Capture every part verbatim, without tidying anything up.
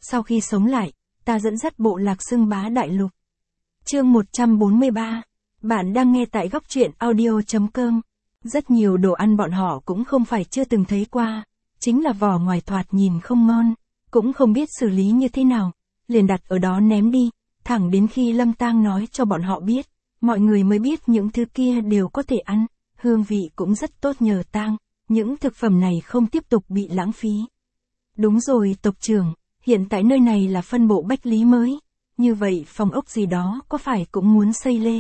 Sau khi sống lại, ta dẫn dắt bộ lạc xưng bá đại lục. Chương một trăm bốn mươi ba. Bạn đang nghe tại góc truyện audio chấm com. Rất nhiều đồ ăn bọn họ cũng không phải chưa từng thấy qua, chính là vỏ ngoài thoạt nhìn không ngon, cũng không biết xử lý như thế nào, liền đặt ở đó ném đi, thẳng đến khi Lâm Tang nói cho bọn họ biết, mọi người mới biết những thứ kia đều có thể ăn, hương vị cũng rất tốt nhờ Tang, những thực phẩm này không tiếp tục bị lãng phí. Đúng rồi tộc trưởng, hiện tại nơi này là phân bộ Bách Lý mới, như vậy phòng ốc gì đó có phải cũng muốn xây lê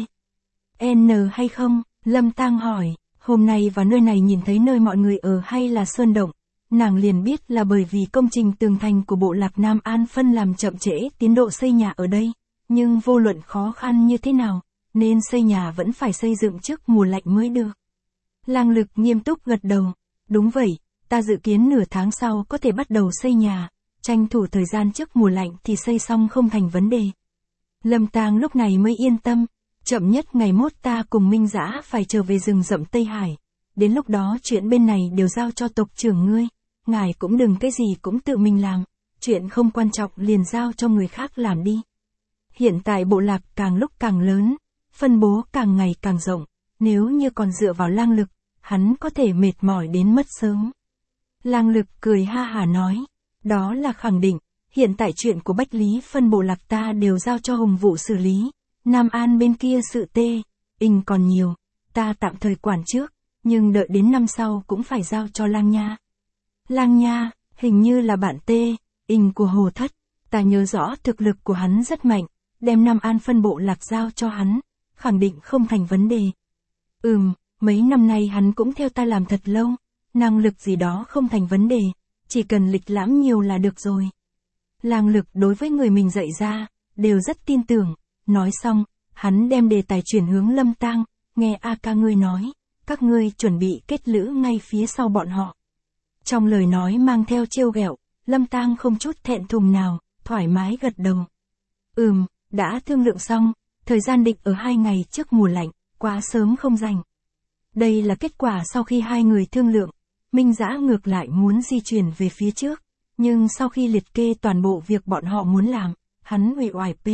N hay không? Lâm Tang hỏi, hôm nay vào nơi này nhìn thấy nơi mọi người ở hay là sơn động, nàng liền biết là bởi vì công trình tường thành của bộ lạc Nam An phân làm chậm trễ tiến độ xây nhà ở đây, nhưng vô luận khó khăn như thế nào, nên xây nhà vẫn phải xây dựng trước mùa lạnh mới được. Lang Lực nghiêm túc gật đầu, đúng vậy, ta dự kiến nửa tháng sau có thể bắt đầu xây nhà, tranh thủ thời gian trước mùa lạnh thì xây xong không thành vấn đề. Lâm Tang lúc này mới yên tâm, chậm nhất ngày mốt ta cùng Minh Dã phải trở về rừng rậm Tây Hải, đến lúc đó chuyện bên này đều giao cho tộc trưởng ngươi, ngài cũng đừng cái gì cũng tự mình làm, chuyện không quan trọng liền giao cho người khác làm đi. Hiện tại bộ lạc càng lúc càng lớn, phân bố càng ngày càng rộng, nếu như còn dựa vào Lang Lực, hắn có thể mệt mỏi đến mất sớm. Lang Lực cười ha hả nói, đó là khẳng định, hiện tại chuyện của Bách Lý phân bộ lạc ta đều giao cho Hùng Vũ xử lý, Nam An bên kia sự tê, inh còn nhiều, ta tạm thời quản trước, nhưng đợi đến năm sau cũng phải giao cho Lang Nha. Lang Nha, hình như là bạn tê, inh của Hồ Thất, ta nhớ rõ thực lực của hắn rất mạnh, đem Nam An phân bộ lạc giao cho hắn, khẳng định không thành vấn đề. Ừm, mấy năm nay hắn cũng theo ta làm thật lâu, năng lực gì đó không thành vấn đề, chỉ cần lịch lãm nhiều là được rồi. Lang Lực đối với người mình dạy ra, đều rất tin tưởng, nói xong, hắn đem đề tài chuyển hướng Lâm Tang, nghe A ca ngươi nói, các ngươi chuẩn bị kết lữ ngay phía sau bọn họ. Trong lời nói mang theo trêu ghẹo, Lâm Tang không chút thẹn thùng nào, thoải mái gật đầu. Ừm, đã thương lượng xong, thời gian định ở hai ngày trước mùa lạnh, quá sớm không rảnh. Đây là kết quả sau khi hai người thương lượng, Minh Dã ngược lại muốn di chuyển về phía trước, nhưng sau khi liệt kê toàn bộ việc bọn họ muốn làm, hắn uể oải p.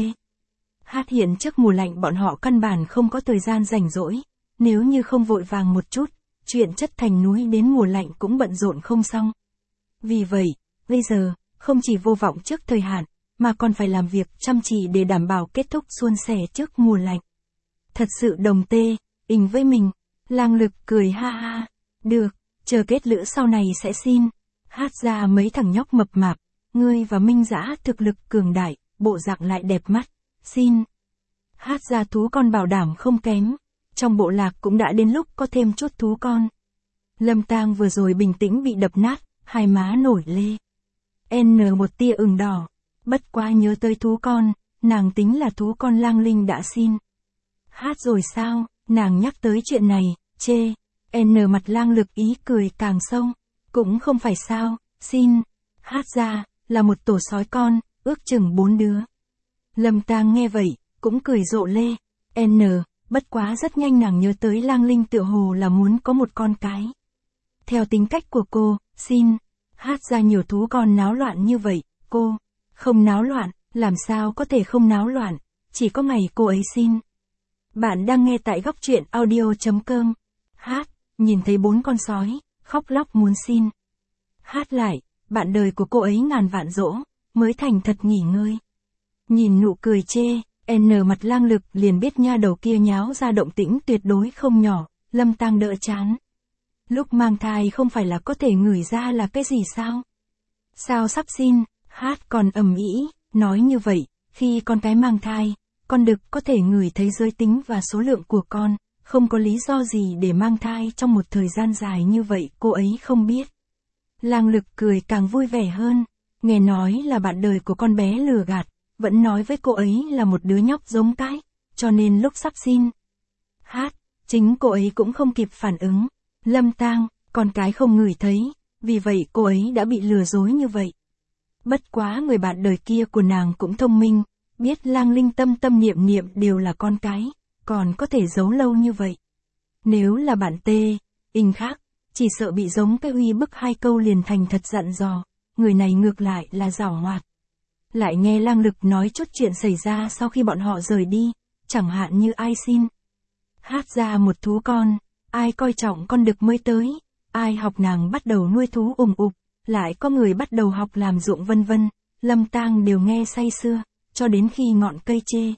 Hát hiện trước mùa lạnh bọn họ căn bản không có thời gian rảnh rỗi, nếu như không vội vàng một chút, chuyện chất thành núi đến mùa lạnh cũng bận rộn không xong. Vì vậy, bây giờ, không chỉ vô vọng trước thời hạn, mà còn phải làm việc chăm chỉ để đảm bảo kết thúc suôn sẻ trước mùa lạnh. Thật sự đồng tê, inh với mình, Lang Lực cười ha ha, được, chờ kết lữ sau này sẽ xin. Hát ra mấy thằng nhóc mập mạp, ngươi và Minh Dã thực lực cường đại, bộ dạng lại đẹp mắt, xin. Hát ra thú con bảo đảm không kém, trong bộ lạc cũng đã đến lúc có thêm chút thú con. Lâm Tang vừa rồi bình tĩnh bị đập nát, hai má nổi lê. N một tia ửng đỏ, bất quá nhớ tới thú con, nàng tính là thú con Lang Linh đã xin. Hát rồi sao, nàng nhắc tới chuyện này, chê, N mặt Lang Lực ý cười càng sâu. Cũng không phải sao, xin, hát ra, là một tổ sói con, ước chừng bốn đứa. Lâm Tang nghe vậy, cũng cười rộ lê, N, bất quá rất nhanh nàng nhớ tới Lang Linh tựa hồ là muốn có một con cái. Theo tính cách của cô, xin, hát ra nhiều thú con náo loạn như vậy, cô, không náo loạn, làm sao có thể không náo loạn, chỉ có ngày cô ấy xin. Bạn đang nghe tại góc truyện audio chấm com, hát, nhìn thấy bốn con sói, khóc lóc muốn xin. Hát lại, bạn đời của cô ấy ngàn vạn dỗ, mới thành thật nghỉ ngơi. Nhìn nụ cười chê, N mặt Lang Lực liền biết nha đầu kia nháo ra động tĩnh tuyệt đối không nhỏ, Lâm Tang đỡ chán. Lúc mang thai không phải là có thể ngửi ra là cái gì sao? Sao sắp xin, hát còn ầm ĩ, nói như vậy, khi con cái mang thai, con đực có thể ngửi thấy giới tính và số lượng của con. Không có lý do gì để mang thai trong một thời gian dài như vậy cô ấy không biết. Lang Lực cười càng vui vẻ hơn, nghe nói là bạn đời của con bé lừa gạt, vẫn nói với cô ấy là một đứa nhóc giống cái, cho nên lúc sắp xin. Hát, chính cô ấy cũng không kịp phản ứng, Lâm Tang, con cái không ngửi thấy, vì vậy cô ấy đã bị lừa dối như vậy. Bất quá người bạn đời kia của nàng cũng thông minh, biết Lang Linh tâm tâm niệm niệm đều là con cái. Còn có thể giấu lâu như vậy. Nếu là bạn tê, inh khác, chỉ sợ bị giống cái uy bức hai câu liền thành thật dặn dò, người này ngược lại là giảo hoạt. lại nghe Lang Lực nói chút chuyện xảy ra sau khi bọn họ rời đi, chẳng hạn như ai xin hát ra một thú con, ai coi trọng con đực mới tới, ai học nàng bắt đầu nuôi thú ùng ục, lại có người bắt đầu học làm ruộng vân vân, Lâm Tang đều nghe say sưa, cho đến khi ngọn cây chê.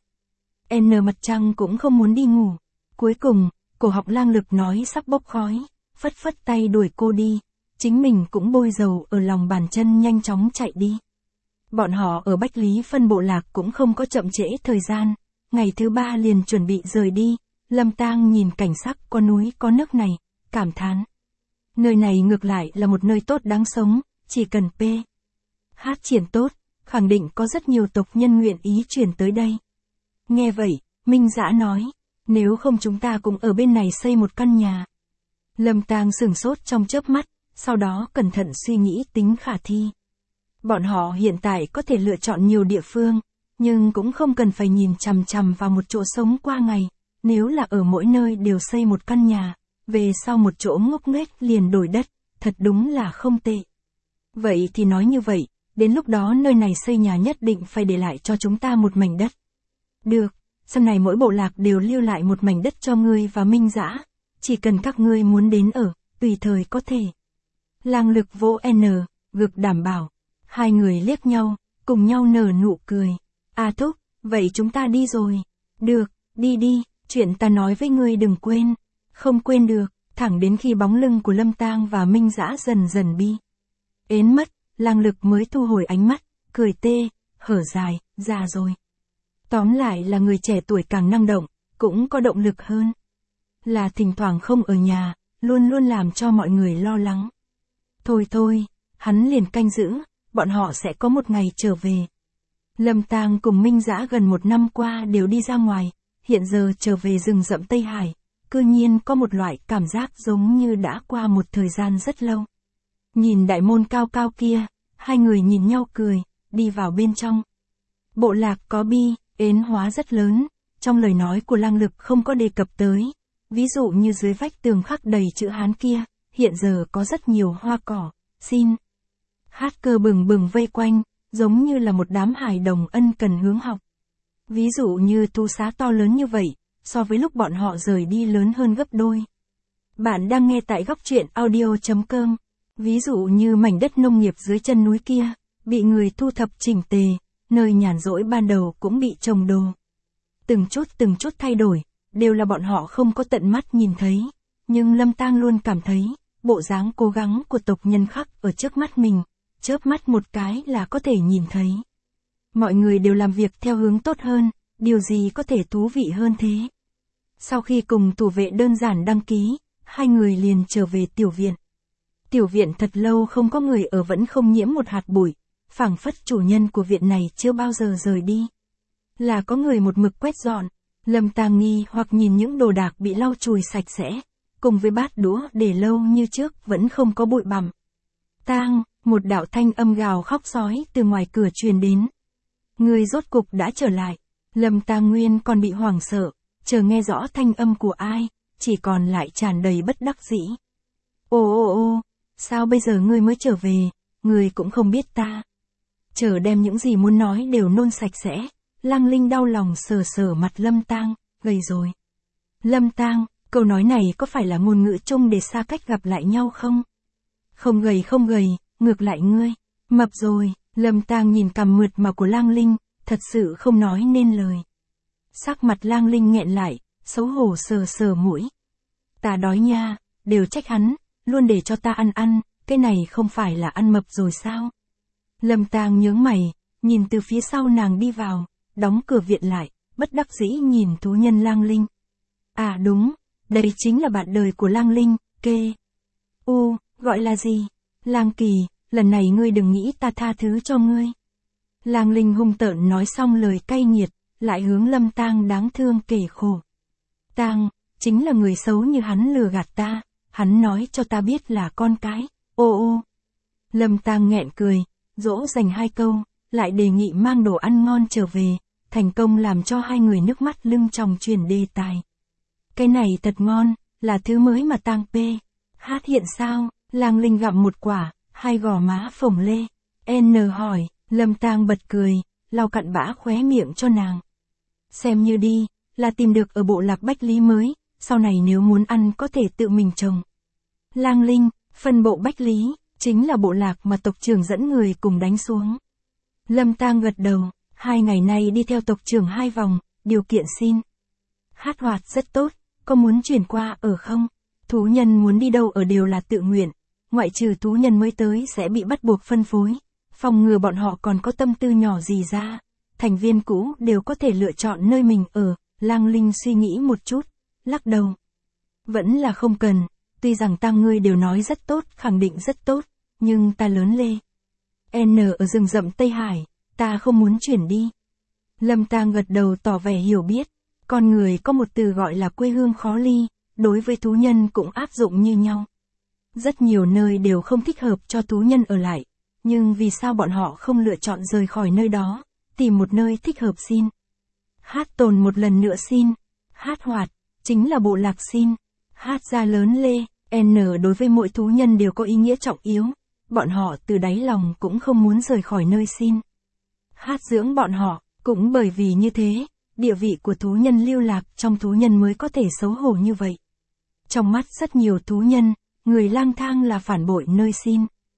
N mặt trăng cũng không muốn đi ngủ. Cuối cùng, cổ họng Lang Lực nói sắp bốc khói, phất phất tay đuổi cô đi, chính mình cũng bôi dầu ở lòng bàn chân nhanh chóng chạy đi. Bọn họ ở Bách Lý Phân bộ lạc cũng không có chậm trễ thời gian, ngày thứ ba liền chuẩn bị rời đi, Lâm Tang nhìn cảnh sắc có núi có nước này, cảm thán. Nơi này ngược lại là một nơi tốt đáng sống, chỉ cần p. Hát triển tốt, khẳng định có rất nhiều tộc nhân nguyện ý chuyển tới đây. Nghe vậy, Minh Dã nói, nếu không chúng ta cũng ở bên này xây một căn nhà. Lâm Tang sửng sốt trong chớp mắt, sau đó cẩn thận suy nghĩ tính khả thi. Bọn họ hiện tại có thể lựa chọn nhiều địa phương, nhưng cũng không cần phải nhìn chằm chằm vào một chỗ sống qua ngày, nếu là ở mỗi nơi đều xây một căn nhà, về sau một chỗ ngốc nghếch liền đổi đất, thật đúng là không tệ. Vậy thì nói như vậy, đến lúc đó nơi này xây nhà nhất định phải để lại cho chúng ta một mảnh đất. Được, sau này mỗi bộ lạc đều lưu lại một mảnh đất cho ngươi và Minh Dã, chỉ cần các ngươi muốn đến ở, tùy thời có thể. Lang Lực vỗ N, gực đảm bảo. Hai người liếc nhau, cùng nhau nở nụ cười. À thúc, vậy chúng ta đi rồi. Được, đi đi, chuyện ta nói với ngươi đừng quên. Không quên được, thẳng đến khi bóng lưng của Lâm Tang và Minh Dã dần dần bi ến mất, Lang Lực mới thu hồi ánh mắt, cười tê, hở dài, già rồi. Tóm lại là người trẻ tuổi càng năng động, cũng có động lực hơn. Là thỉnh thoảng không ở nhà, luôn luôn làm cho mọi người lo lắng. Thôi thôi, hắn liền canh giữ, bọn họ sẽ có một ngày trở về. Lâm Tang cùng Minh Dã gần một năm qua đều đi ra ngoài, hiện giờ trở về rừng rậm Tây Hải, cư nhiên có một loại cảm giác giống như đã qua một thời gian rất lâu. Nhìn đại môn cao cao kia, hai người nhìn nhau cười, đi vào bên trong. Bộ lạc có bi, ến hóa rất lớn, trong lời nói của Lang Lực không có đề cập tới. Ví dụ như dưới vách tường khắc đầy chữ Hán kia, hiện giờ có rất nhiều hoa cỏ, xin hát cơ bừng bừng vây quanh, giống như là một đám hài đồng ân cần hướng học. Ví dụ như tu xá to lớn như vậy, so với lúc bọn họ rời đi lớn hơn gấp đôi. Bạn đang nghe tại góc truyện audio.com. Ví dụ như mảnh đất nông nghiệp dưới chân núi kia, bị người thu thập chỉnh tề, nơi nhàn rỗi ban đầu cũng bị trồng đồ. Từng chút từng chút thay đổi, đều là bọn họ không có tận mắt nhìn thấy. Nhưng Lâm Tang luôn cảm thấy, bộ dáng cố gắng của tộc nhân khắc ở trước mắt mình, chớp mắt một cái là có thể nhìn thấy. Mọi người đều làm việc theo hướng tốt hơn, điều gì có thể thú vị hơn thế. Sau khi cùng thủ vệ đơn giản đăng ký, hai người liền trở về tiểu viện. Tiểu viện thật lâu không có người ở vẫn không nhiễm một hạt bụi, phảng phất chủ nhân của viện này chưa bao giờ rời đi. Là có người một mực quét dọn, Lâm Tang nghi hoặc nhìn những đồ đạc bị lau chùi sạch sẽ, cùng với bát đũa để lâu như trước vẫn không có bụi bặm. Tang, một đạo thanh âm gào khóc sói từ ngoài cửa truyền đến. Người rốt cục đã trở lại. Lâm Tang nguyên còn bị hoảng sợ, chờ nghe rõ thanh âm của ai, chỉ còn lại tràn đầy bất đắc dĩ. Ô ô ô, sao bây giờ ngươi mới trở về, ngươi cũng không biết ta. Chờ đem những gì muốn nói đều nôn sạch sẽ, Lăng Linh đau lòng sờ sờ mặt Lâm Tang, gầy rồi. Lâm Tang, câu nói này có phải là ngôn ngữ chung để xa cách gặp lại nhau không? Không gầy không gầy, ngược lại ngươi, mập rồi. Lâm Tang nhìn cằm mượt mà của Lăng Linh, thật sự không nói nên lời. Sắc mặt Lăng Linh nghẹn lại, xấu hổ sờ sờ mũi. Ta đói nha, đều trách hắn, luôn để cho ta ăn ăn, cái này không phải là ăn mập rồi sao? Lâm Tang nhướng mày, nhìn từ phía sau nàng đi vào, đóng cửa viện lại, bất đắc dĩ nhìn thú nhân Lăng Linh. À đúng, đây chính là bạn đời của Lăng Linh, kê. U, gọi là gì? Lang Kỳ, lần này ngươi đừng nghĩ ta tha thứ cho ngươi. Lăng Linh hung tợn nói xong lời cay nghiệt, lại hướng Lâm Tang đáng thương kể khổ. Tang, chính là người xấu như hắn lừa gạt ta, hắn nói cho ta biết là con cái, ô ô. Lâm Tang nghẹn cười, dỗ dành hai câu, lại đề nghị mang đồ ăn ngon trở về, thành công làm cho hai người nước mắt lưng tròng chuyển đề tài. Cái này thật ngon, là thứ mới mà Tang P. Hát hiện sao? Lăng Linh gặm một quả, hai gò má phồng lê. N hỏi, Lâm Tang bật cười, lau cặn bã khóe miệng cho nàng. Xem như đi, là tìm được ở bộ lạc Bách Lý mới, sau này nếu muốn ăn có thể tự mình trồng. Lang Linh, phân bộ Bách Lý, chính là bộ lạc mà tộc trưởng dẫn người cùng đánh xuống. Lâm Tang gật đầu, hai ngày nay đi theo tộc trưởng hai vòng, điều kiện xin. Hát Hoạt rất tốt, có muốn chuyển qua ở không? Thú nhân muốn đi đâu ở đều là tự nguyện, ngoại trừ thú nhân mới tới sẽ bị bắt buộc phân phối, phòng ngừa bọn họ còn có tâm tư nhỏ gì ra. Thành viên cũ đều có thể lựa chọn nơi mình ở. Lang Linh suy nghĩ một chút, lắc đầu. Vẫn là không cần, tuy rằng ta ngươi đều nói rất tốt, khẳng định rất tốt, nhưng ta lớn lê. N ở rừng rậm Tây Hải, ta không muốn chuyển đi. Lâm Tang gật đầu tỏ vẻ hiểu biết, con người có một từ gọi là quê hương khó ly, đối với thú nhân cũng áp dụng như nhau. Rất nhiều nơi đều không thích hợp cho thú nhân ở lại, nhưng vì sao bọn họ không lựa chọn rời khỏi nơi đó, tìm một nơi thích hợp xin. Hát Tồn một lần nữa xin, Hát Hoạt, chính là bộ lạc xin, Hát gia lớn lê, N đối với mỗi thú nhân đều có ý nghĩa trọng yếu, bọn họ từ đáy lòng cũng không muốn rời khỏi nơi xin. Hát dưỡng bọn họ, cũng bởi vì như thế, địa vị của thú nhân lưu lạc trong thú nhân mới có thể xấu hổ như vậy. Trong mắt rất nhiều thú nhân, người lang thang là phản bội nơi xin.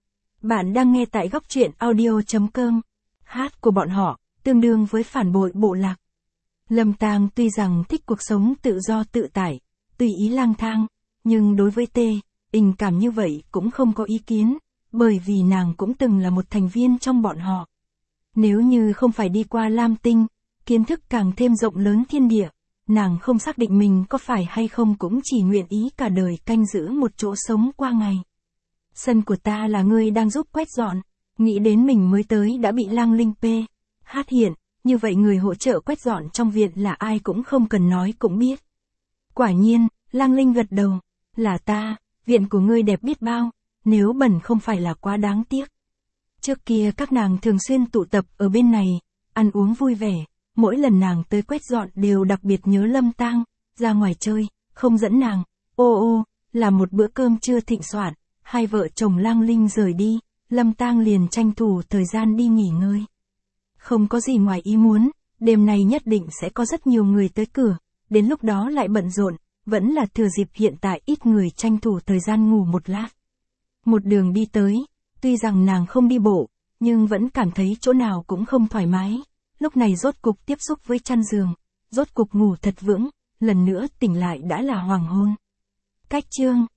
Bạn đang nghe tại góc truyện audio chấm com, hát của bọn họ, tương đương với phản bội bộ lạc. Lâm Tang tuy rằng thích cuộc sống tự do tự tại, tùy ý lang thang, nhưng đối với tê, tình cảm như vậy cũng không có ý kiến, bởi vì nàng cũng từng là một thành viên trong bọn họ. Nếu như không phải đi qua Lam Tinh, kiến thức càng thêm rộng lớn thiên địa, nàng không xác định mình có phải hay không cũng chỉ nguyện ý cả đời canh giữ một chỗ sống qua ngày. Sân của ta là ngươi đang giúp quét dọn, nghĩ đến mình mới tới đã bị Lang Linh P. Hát hiện, như vậy người hỗ trợ quét dọn trong viện là ai cũng không cần nói cũng biết. Quả nhiên, Lang Linh gật đầu, là ta, viện của ngươi đẹp biết bao, nếu bẩn không phải là quá đáng tiếc. Trước kia các nàng thường xuyên tụ tập ở bên này, ăn uống vui vẻ, mỗi lần nàng tới quét dọn đều đặc biệt nhớ Lâm Tang, ra ngoài chơi, không dẫn nàng, ô ô, là một bữa cơm trưa thịnh soạn, hai vợ chồng Lang Linh rời đi, Lâm Tang liền tranh thủ thời gian đi nghỉ ngơi. Không có gì ngoài ý muốn, đêm nay nhất định sẽ có rất nhiều người tới cửa, đến lúc đó lại bận rộn, vẫn là thừa dịp hiện tại ít người tranh thủ thời gian ngủ một lát. Một đường đi tới, tuy rằng nàng không đi bộ, nhưng vẫn cảm thấy chỗ nào cũng không thoải mái, lúc này rốt cục tiếp xúc với chăn giường, rốt cục ngủ thật vững, lần nữa tỉnh lại đã là hoàng hôn. Cách chương